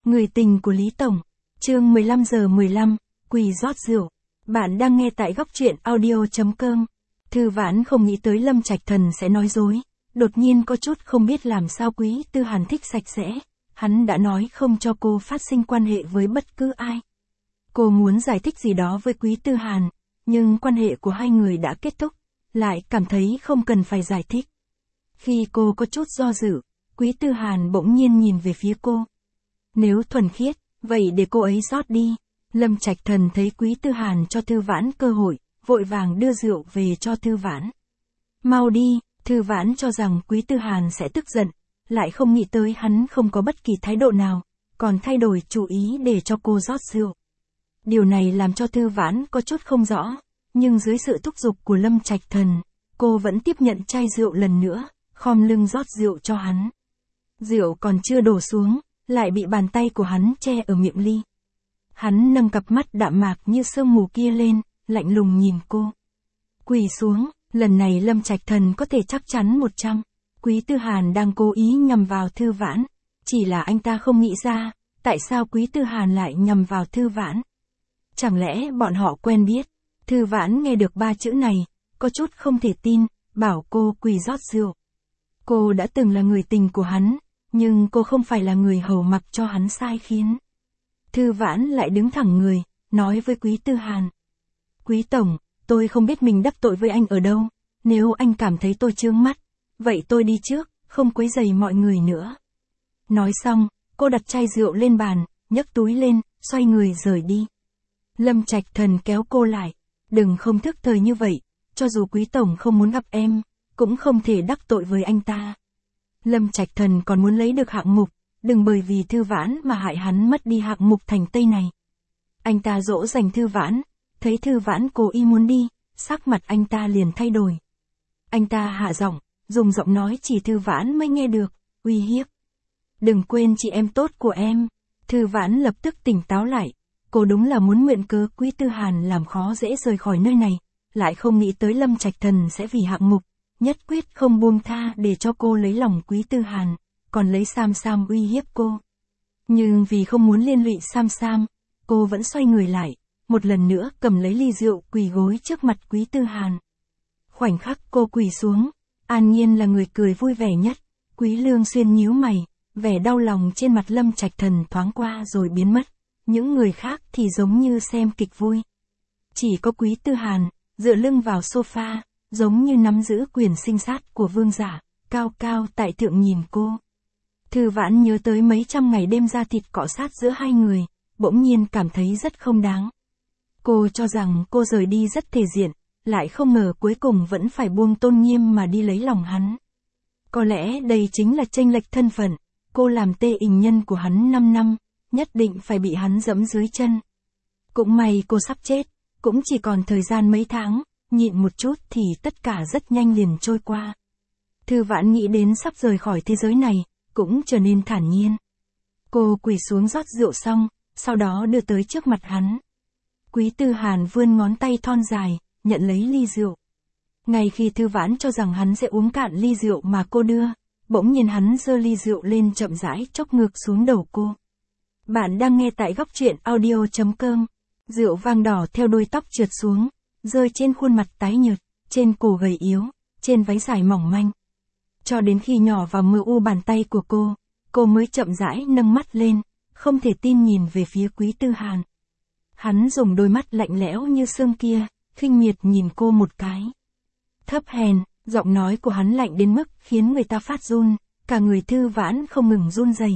Người tình của Lý Tổng. Chương 15:15, quỳ rót rượu. Bạn đang nghe tại góc truyện audio.com. Thư Vãn không nghĩ tới Lâm Trạch Thần sẽ nói dối, đột nhiên có chút không biết làm sao Quý Tư Hàn thích sạch sẽ. Hắn đã nói không cho cô phát sinh quan hệ với bất cứ ai. Cô muốn giải thích gì đó với Quý Tư Hàn, nhưng quan hệ của hai người đã kết thúc, lại cảm thấy không cần phải giải thích. Khi cô có chút do dự, Quý Tư Hàn bỗng nhiên nhìn về phía cô. Nếu thuần khiết, vậy để cô ấy rót đi. Lâm Trạch Thần thấy Quý Tư Hàn cho Thư Vãn cơ hội, vội vàng đưa rượu về cho Thư Vãn. Mau đi, Thư Vãn cho rằng Quý Tư Hàn sẽ tức giận, lại không nghĩ tới hắn không có bất kỳ thái độ nào, còn thay đổi chủ ý để cho cô rót rượu. Điều này làm cho Thư Vãn có chút không rõ, nhưng dưới sự thúc giục của Lâm Trạch Thần, cô vẫn tiếp nhận chai rượu lần nữa, khom lưng rót rượu cho hắn. Rượu còn chưa đổ xuống, lại bị bàn tay của hắn che ở miệng ly. Hắn nâng cặp mắt đạm mạc như sương mù kia lên, lạnh lùng nhìn cô. Quỳ xuống, lần này Lâm Trạch Thần có thể chắc chắn 100. Quý Tư Hàn đang cố ý nhằm vào Thư Vãn, chỉ là anh ta không nghĩ ra, tại sao Quý Tư Hàn lại nhằm vào Thư Vãn. Chẳng lẽ bọn họ quen biết? Thư Vãn nghe được 3 chữ này, có chút không thể tin, bảo cô quỳ rót rượu. Cô đã từng là người tình của hắn, nhưng cô không phải là người hầu mặc cho hắn sai khiến. Thư Vãn lại đứng thẳng người, nói với Quý Tư Hàn. Quý Tổng, tôi không biết mình đắc tội với anh ở đâu, nếu anh cảm thấy tôi chướng mắt, vậy tôi đi trước, không quấy rầy mọi người nữa. Nói xong, cô đặt chai rượu lên bàn, nhấc túi lên, xoay người rời đi. Lâm Trạch Thần kéo cô lại, đừng không thức thời như vậy, cho dù Quý Tổng không muốn gặp em, cũng không thể đắc tội với anh ta. Lâm Trạch Thần còn muốn lấy được hạng mục, đừng bởi vì Thư Vãn mà hại hắn mất đi hạng mục thành Tây này. Anh ta dỗ dành Thư Vãn, thấy Thư Vãn cố ý muốn đi, sắc mặt anh ta liền thay đổi. Anh ta hạ giọng, dùng giọng nói chỉ Thư Vãn mới nghe được, uy hiếp. Đừng quên chị em tốt của em. Thư Vãn lập tức tỉnh táo lại, cô đúng là muốn mượn cớ Quý Tư Hàn làm khó dễ rời khỏi nơi này, lại không nghĩ tới Lâm Trạch Thần sẽ vì hạng mục, nhất quyết không buông tha để cho cô lấy lòng Quý Tư Hàn, còn lấy Sam Sam uy hiếp cô. Nhưng vì không muốn liên lụy Sam Sam, cô vẫn xoay người lại, một lần nữa cầm lấy ly rượu quỳ gối trước mặt Quý Tư Hàn. Khoảnh khắc cô quỳ xuống, An Nhiên là người cười vui vẻ nhất, Quý Lương Xuyên nhíu mày, vẻ đau lòng trên mặt Lâm Trạch Thần thoáng qua rồi biến mất, những người khác thì giống như xem kịch vui. Chỉ có Quý Tư Hàn, dựa lưng vào sofa, giống như nắm giữ quyền sinh sát của vương giả, cao cao tại thượng nhìn cô. Thư Vãn nhớ tới mấy trăm ngày đêm da thịt cọ sát giữa hai người, bỗng nhiên cảm thấy rất không đáng. Cô cho rằng cô rời đi rất thể diện, lại không ngờ cuối cùng vẫn phải buông tôn nghiêm mà đi lấy lòng hắn. Có lẽ đây chính là chênh lệch thân phận, cô làm tê ình nhân của hắn 5 năm, nhất định phải bị hắn dẫm dưới chân. Cũng may cô sắp chết, cũng chỉ còn thời gian mấy tháng, nhịn một chút thì tất cả rất nhanh liền trôi qua. Thư Vãn nghĩ đến sắp rời khỏi thế giới này, cũng trở nên thản nhiên. Cô quỳ xuống rót rượu xong, sau đó đưa tới trước mặt hắn. Quý Tư Hàn vươn ngón tay thon dài, nhận lấy ly rượu. Ngay khi Thư Vãn cho rằng hắn sẽ uống cạn ly rượu mà cô đưa, bỗng nhiên hắn giơ ly rượu lên chậm rãi chốc ngược xuống đầu cô. Bạn đang nghe tại góc truyện audio.com. Rượu vang đỏ theo đuôi tóc trượt xuống, rơi trên khuôn mặt tái nhợt, trên cổ gầy yếu, trên váy dài mỏng manh. Cho đến khi nhỏ vào mờ u bàn tay của cô mới chậm rãi nâng mắt lên, không thể tin nhìn về phía Quý Tư Hàn. Hắn dùng đôi mắt lạnh lẽo như xương kia, khinh miệt nhìn cô một cái. Thấp hèn, giọng nói của hắn lạnh đến mức khiến người ta phát run, cả người Thư Vãn không ngừng run rẩy.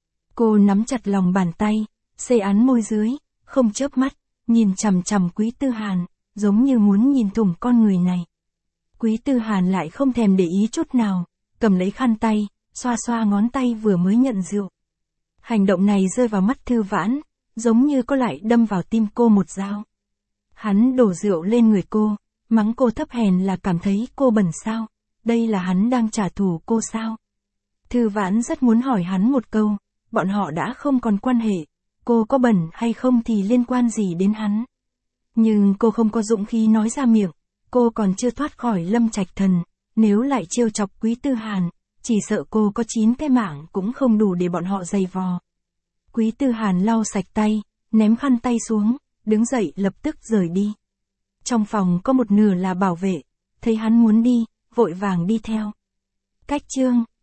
Cô nắm chặt lòng bàn tay, xê án môi dưới, không chớp mắt, nhìn chằm chằm Quý Tư Hàn, giống như muốn nhìn thủng con người này. Quý Tư Hàn lại không thèm để ý chút nào, cầm lấy khăn tay, xoa xoa ngón tay vừa mới nhận rượu. Hành động này rơi vào mắt Thư Vãn, giống như có lại đâm vào tim cô một dao. Hắn đổ rượu lên người cô, mắng cô thấp hèn là cảm thấy cô bẩn sao, đây là hắn đang trả thù cô sao. Thư Vãn rất muốn hỏi hắn một câu, bọn họ đã không còn quan hệ, cô có bẩn hay không thì liên quan gì đến hắn. Nhưng cô không có dũng khí nói ra miệng, cô còn chưa thoát khỏi Lâm Trạch Thần, nếu lại trêu chọc Quý Tư Hàn, chỉ sợ cô có 9 cái mạng cũng không đủ để bọn họ giày vò. Quý Tư Hàn lau sạch tay, ném khăn tay xuống, đứng dậy lập tức rời đi. Trong phòng có một nửa là bảo vệ, thấy hắn muốn đi, vội vàng đi theo. Cách chương